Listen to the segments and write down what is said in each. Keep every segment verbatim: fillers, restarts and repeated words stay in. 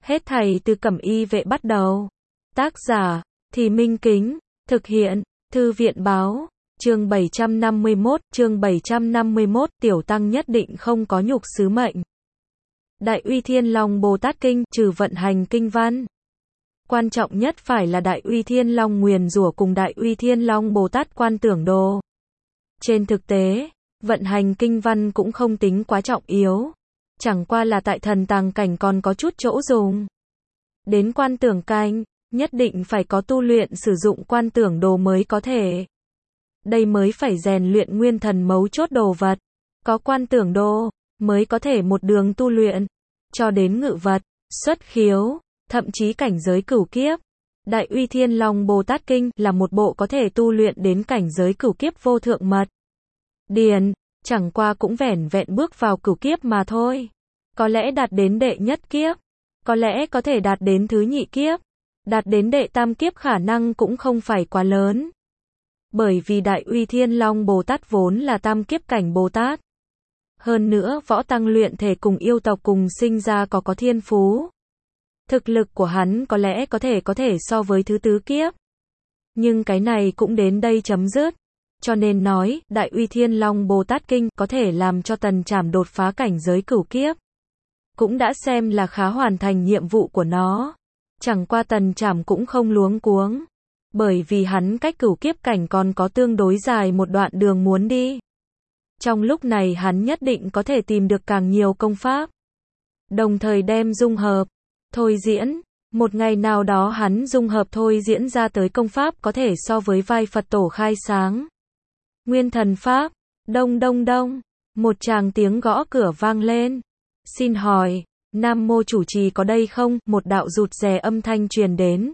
Hết thảy từ Cẩm Y Vệ bắt đầu. Tác giả, Thì Minh Kính, thực hiện, Thư viện Báo, chương bảy trăm năm mươi mốt, chương bảy trăm năm mươi mốt, Tiểu Tăng nhất định không có nhục sứ mệnh. Đại Uy Thiên Long Bồ Tát Kinh, trừ vận hành kinh văn. Quan trọng nhất phải là Đại Uy Thiên Long nguyền rủa cùng Đại Uy Thiên Long Bồ Tát quan tưởng đồ. Trên thực tế, vận hành kinh văn cũng không tính quá trọng yếu. Chẳng qua là tại thần tàng cảnh còn có chút chỗ dùng. Đến quan tưởng cảnh, nhất định phải có tu luyện sử dụng quan tưởng đồ mới có thể. Đây mới phải rèn luyện nguyên thần mấu chốt đồ vật. Có quan tưởng đồ, mới có thể một đường tu luyện. Cho đến ngự vật, xuất khiếu, thậm chí cảnh giới cửu kiếp. Đại Uy Thiên Long Bồ Tát Kinh là một bộ có thể tu luyện đến cảnh giới cửu kiếp vô thượng mật. Điền, chẳng qua cũng vẻn vẹn bước vào cửu kiếp mà thôi. Có lẽ đạt đến đệ nhất kiếp, có lẽ có thể đạt đến thứ nhị kiếp, đạt đến đệ tam kiếp khả năng cũng không phải quá lớn. Bởi vì Đại Uy Thiên Long Bồ Tát vốn là tam kiếp cảnh Bồ Tát. Hơn nữa võ tăng luyện thể cùng yêu tộc cùng sinh ra có có thiên phú. Thực lực của hắn có lẽ có thể có thể so với thứ tứ kiếp. Nhưng cái này cũng đến đây chấm dứt. Cho nên nói, Đại Uy Thiên Long Bồ Tát Kinh có thể làm cho Tần Trảm đột phá cảnh giới cửu kiếp. Cũng đã xem là khá hoàn thành nhiệm vụ của nó. Chẳng qua Tần Trảm cũng không luống cuống. Bởi vì hắn cách cửu kiếp cảnh còn có tương đối dài một đoạn đường muốn đi. Trong lúc này hắn nhất định có thể tìm được càng nhiều công pháp. Đồng thời đem dung hợp, thôi diễn. Một ngày nào đó hắn dung hợp thôi diễn ra tới công pháp có thể so với vai Phật tổ khai sáng. Nguyên thần pháp, đông đông đông, một tràng tiếng gõ cửa vang lên. Xin hỏi, Nam Mô chủ trì có đây không? Một đạo rụt rè âm thanh truyền đến.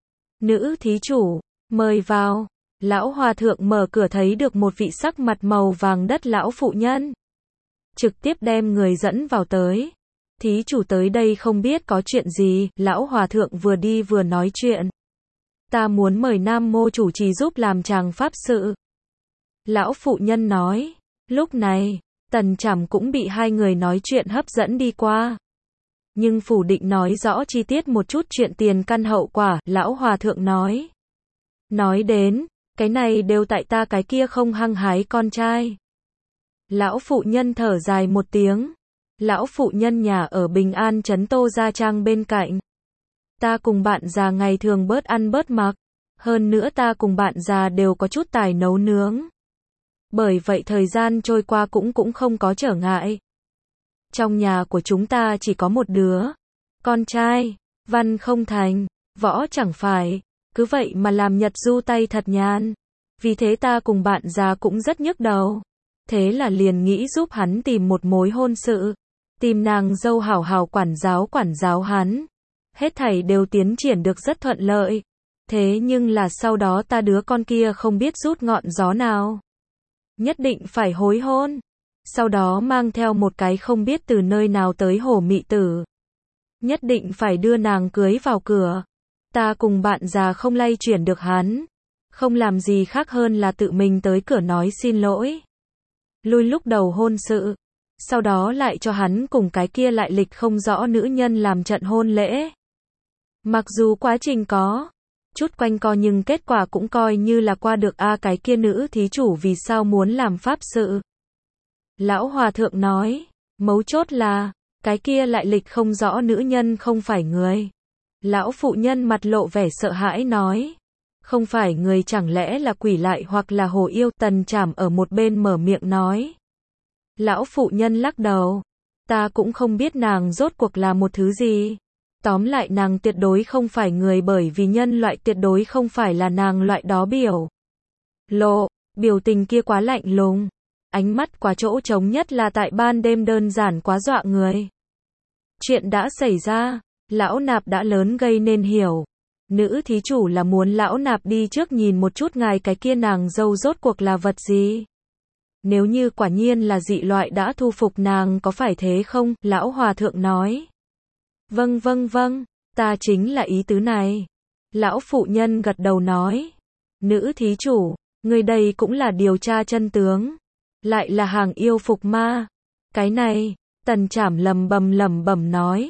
Nữ thí chủ, mời vào. Lão hòa thượng mở cửa thấy được một vị sắc mặt màu vàng đất lão phụ nhân. Trực tiếp đem người dẫn vào tới. Thí chủ tới đây không biết có chuyện gì, lão hòa thượng vừa đi vừa nói chuyện. Ta muốn mời Nam Mô chủ trì giúp làm chàng pháp sự. Lão phụ nhân nói, lúc này, Tần Trảm cũng bị hai người nói chuyện hấp dẫn đi qua. Nhưng phủ định nói rõ chi tiết một chút chuyện tiền căn hậu quả, lão hòa thượng nói. Nói đến, cái này đều tại ta cái kia không hăng hái con trai. Lão phụ nhân thở dài một tiếng. Lão phụ nhân nhà ở Bình An trấn Tô Gia Trang bên cạnh. Ta cùng bạn già ngày thường bớt ăn bớt mặc. Hơn nữa ta cùng bạn già đều có chút tài nấu nướng. Bởi vậy thời gian trôi qua cũng cũng không có trở ngại. Trong nhà của chúng ta chỉ có một đứa. Con trai, văn không thành, võ chẳng phải. Cứ vậy mà làm nhật du tay thật nhàn. Vì thế ta cùng bạn già cũng rất nhức đầu. Thế là liền nghĩ giúp hắn tìm một mối hôn sự. Tìm nàng dâu hảo hảo quản giáo quản giáo hắn. Hết thảy đều tiến triển được rất thuận lợi. Thế nhưng là sau đó ta đứa con kia không biết rút ngọn gió nào. Nhất định phải hối hôn. Sau đó mang theo một cái không biết từ nơi nào tới hổ mị tử. Nhất định phải đưa nàng cưới vào cửa. Ta cùng bạn già không lay chuyển được hắn. Không làm gì khác hơn là tự mình tới cửa nói xin lỗi. Lui lúc đầu hôn sự. Sau đó lại cho hắn cùng cái kia lại lịch không rõ nữ nhân làm trận hôn lễ. Mặc dù quá trình có chút quanh co nhưng kết quả cũng coi như là qua được a. Cái kia nữ thí chủ vì sao muốn làm pháp sự? Lão hòa thượng nói, mấu chốt là, cái kia lại lịch không rõ nữ nhân không phải người. Lão phụ nhân mặt lộ vẻ sợ hãi nói, không phải người chẳng lẽ là quỷ lại hoặc là hồ yêu? Tần Trảm ở một bên mở miệng nói. Lão phụ nhân lắc đầu, ta cũng không biết nàng rốt cuộc là một thứ gì. Tóm lại nàng tuyệt đối không phải người bởi vì nhân loại tuyệt đối không phải là nàng loại đó biểu. Lộ, biểu tình kia quá lạnh lùng. Ánh mắt quá chỗ trống nhất là tại ban đêm đơn giản quá dọa người. Chuyện đã xảy ra, lão nạp đã lớn gây nên hiểu. Nữ thí chủ là muốn lão nạp đi trước nhìn một chút ngài cái kia nàng dâu rốt cuộc là vật gì. Nếu như quả nhiên là dị loại đã thu phục nàng có phải thế không? Lão hòa thượng nói. Vâng vâng vâng, ta chính là ý tứ này. Lão phụ nhân gật đầu nói. Nữ thí chủ, người đây cũng là điều tra chân tướng. Lại là hàng yêu phục ma. Cái này, Tần Trảm lầm bầm lầm bầm nói.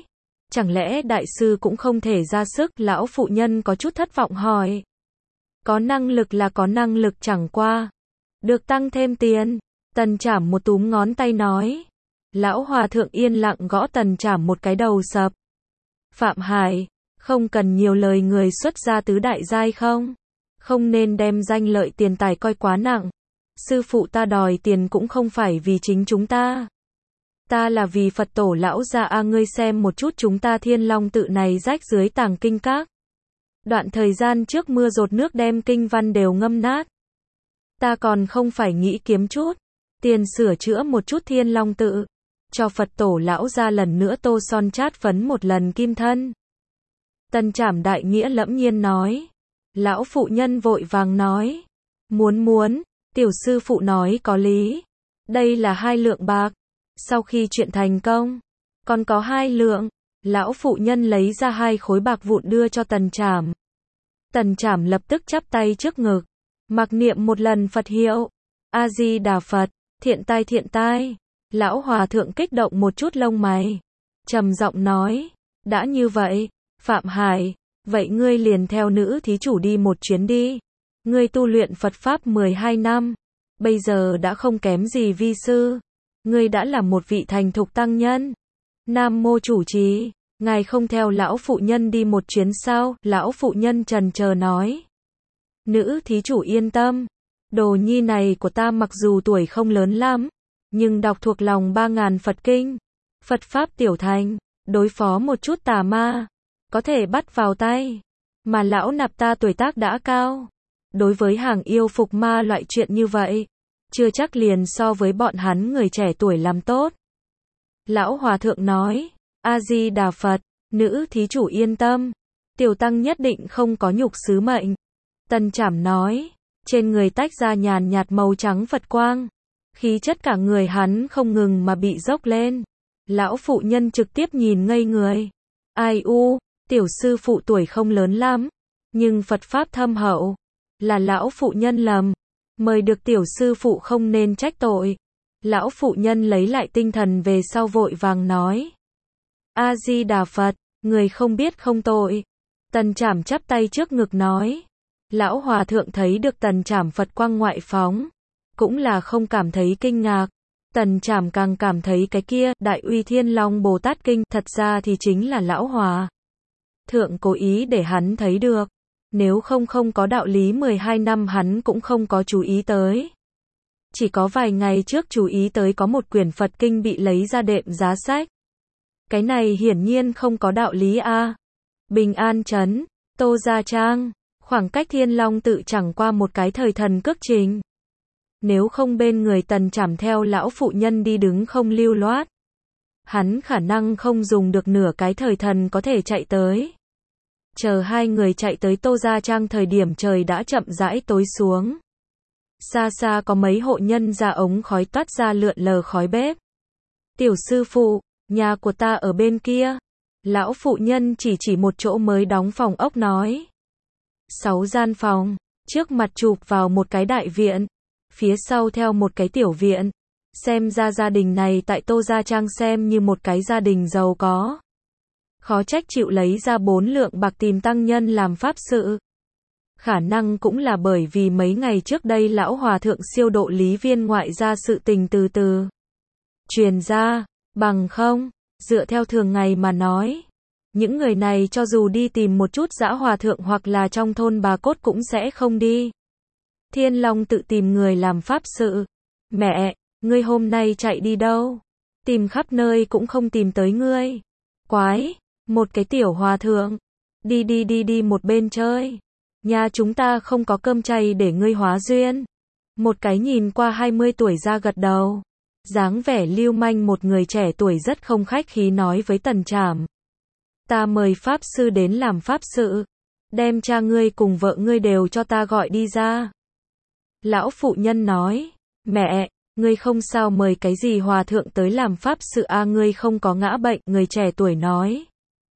Chẳng lẽ đại sư cũng không thể ra sức? Lão phụ nhân có chút thất vọng hỏi. Có năng lực là có năng lực, chẳng qua được tăng thêm tiền. Tần Trảm một túm ngón tay nói. Lão hòa thượng yên lặng gõ Tần Trảm một cái, đầu sập. Phạm Hải, không cần nhiều lời, người xuất gia tứ đại giai không? Không nên đem danh lợi tiền tài coi quá nặng. Sư phụ ta đòi tiền cũng không phải vì chính chúng ta. Ta là vì Phật tổ lão gia a, ngươi xem một chút chúng ta Thiên Long tự này rách dưới tàng kinh các. Đoạn thời gian trước mưa dột nước đem kinh văn đều ngâm nát. Ta còn không phải nghĩ kiếm chút tiền sửa chữa một chút Thiên Long tự, cho Phật tổ lão gia lần nữa tô son chát phấn một lần kim thân. Tần Trảm đại nghĩa lẫm nhiên nói. Lão phụ nhân vội vàng nói. Muốn muốn, tiểu sư phụ nói có lý. Đây là hai lượng bạc. Sau khi chuyện thành công, còn có hai lượng. Lão phụ nhân lấy ra hai khối bạc vụn đưa cho Tần Trảm. Tần Trảm lập tức chắp tay trước ngực, mặc niệm một lần Phật hiệu. A Di Đà Phật, thiện tai thiện tai. Lão hòa thượng kích động một chút lông mày, trầm giọng nói. Đã như vậy, Phạm Hải, vậy ngươi liền theo nữ thí chủ đi một chuyến đi. Ngươi tu luyện Phật Pháp mười hai năm, bây giờ đã không kém gì vi sư. Ngươi đã là một vị thành thục tăng nhân. Nam mô chủ trì, ngài không theo lão phụ nhân đi một chuyến sao? Lão phụ nhân trần chờ nói. Nữ thí chủ yên tâm, đồ nhi này của ta mặc dù tuổi không lớn lắm, nhưng đọc thuộc lòng ba ngàn Phật kinh, Phật Pháp tiểu thành, đối phó một chút tà ma, có thể bắt vào tay. Mà lão nạp ta tuổi tác đã cao, đối với hàng yêu phục ma loại chuyện như vậy, chưa chắc liền so với bọn hắn người trẻ tuổi làm tốt. Lão hòa thượng nói. A Di Đà Phật, nữ thí chủ yên tâm, tiểu tăng nhất định không có nhục sứ mệnh. Tần Trảm nói. Trên người tách ra nhàn nhạt màu trắng Phật quang, khí chất cả người hắn không ngừng mà bị dốc lên. Lão phụ nhân trực tiếp nhìn ngây người. Ai u, tiểu sư phụ tuổi không lớn lắm, nhưng Phật Pháp thâm hậu. Là lão phụ nhân lầm, mời được tiểu sư phụ không nên trách tội. Lão phụ nhân lấy lại tinh thần về sau vội vàng nói. A Di Đà Phật, người không biết không tội. Tần Trảm chắp tay trước ngực nói. Lão hòa thượng thấy được Tần Trảm Phật quang ngoại phóng, cũng là không cảm thấy kinh ngạc. Tần Trảm càng cảm thấy cái kia Đại Uy Thiên Long Bồ Tát Kinh thật ra thì chính là lão hòa thượng cố ý để hắn thấy được. Nếu không không có đạo lý mười hai năm hắn cũng không có chú ý tới. Chỉ có vài ngày trước chú ý tới có một quyển Phật Kinh bị lấy ra đệm giá sách. Cái này hiển nhiên không có đạo lý a. Bình An Trấn, Tô Gia Trang, khoảng cách Thiên Long tự chẳng qua một cái thời thần cước trình. Nếu không bên người Tần Trảm theo lão phụ nhân đi đứng không lưu loát, hắn khả năng không dùng được nửa cái thời thần có thể chạy tới. Chờ hai người chạy tới Tô Gia Trang thời điểm trời đã chậm rãi tối xuống. Xa xa có mấy hộ nhân ra ống khói toát ra lượn lờ khói bếp. Tiểu sư phụ, nhà của ta ở bên kia. Lão phụ nhân chỉ chỉ một chỗ mới đóng phòng ốc nói. Sáu gian phòng, trước mặt chụp vào một cái đại viện, phía sau theo một cái tiểu viện. Xem ra gia đình này tại Tô Gia Trang xem như một cái gia đình giàu có. Khó trách chịu lấy ra bốn lượng bạc tìm tăng nhân làm pháp sự. Khả năng cũng là bởi vì mấy ngày trước đây lão hòa thượng siêu độ lý viên ngoại ra sự tình từ từ truyền ra, bằng không, dựa theo thường ngày mà nói, những người này cho dù đi tìm một chút dã hòa thượng hoặc là trong thôn bà cốt cũng sẽ không đi. Thiên Long tự tìm người làm pháp sự. Mẹ, ngươi hôm nay chạy đi đâu? Tìm khắp nơi cũng không tìm tới ngươi. Quái, một cái tiểu hòa thượng. Đi đi đi đi một bên chơi. Nhà chúng ta không có cơm chay để ngươi hóa duyên. Một cái nhìn qua hai mươi tuổi ra gật đầu. Dáng vẻ lưu manh một người trẻ tuổi rất không khách khí nói với Tần Trảm. Ta mời pháp sư đến làm pháp sự. Đem cha ngươi cùng vợ ngươi đều cho ta gọi đi ra. Lão phụ nhân nói. Mẹ, ngươi không sao mời cái gì hòa thượng tới làm pháp sự a à, ngươi không có ngã bệnh. Người trẻ tuổi nói.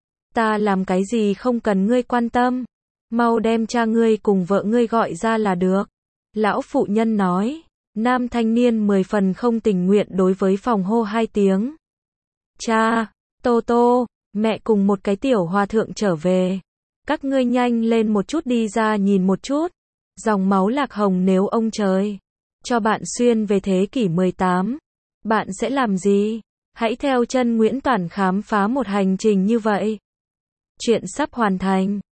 Ta làm cái gì không cần ngươi quan tâm. Mau đem cha ngươi cùng vợ ngươi gọi ra là được. Lão phụ nhân nói. Nam thanh niên mười phần không tình nguyện đối với phòng hô hai tiếng. Cha, Tô Tô, Mẹ cùng một cái tiểu hòa thượng trở về. Các ngươi nhanh lên một chút đi ra nhìn một chút. Dòng máu Lạc Hồng nếu ông trời cho bạn xuyên về thế kỷ mười tám, bạn sẽ làm gì? Hãy theo chân Nguyễn Toản khám phá một hành trình như vậy. Chuyện sắp hoàn thành.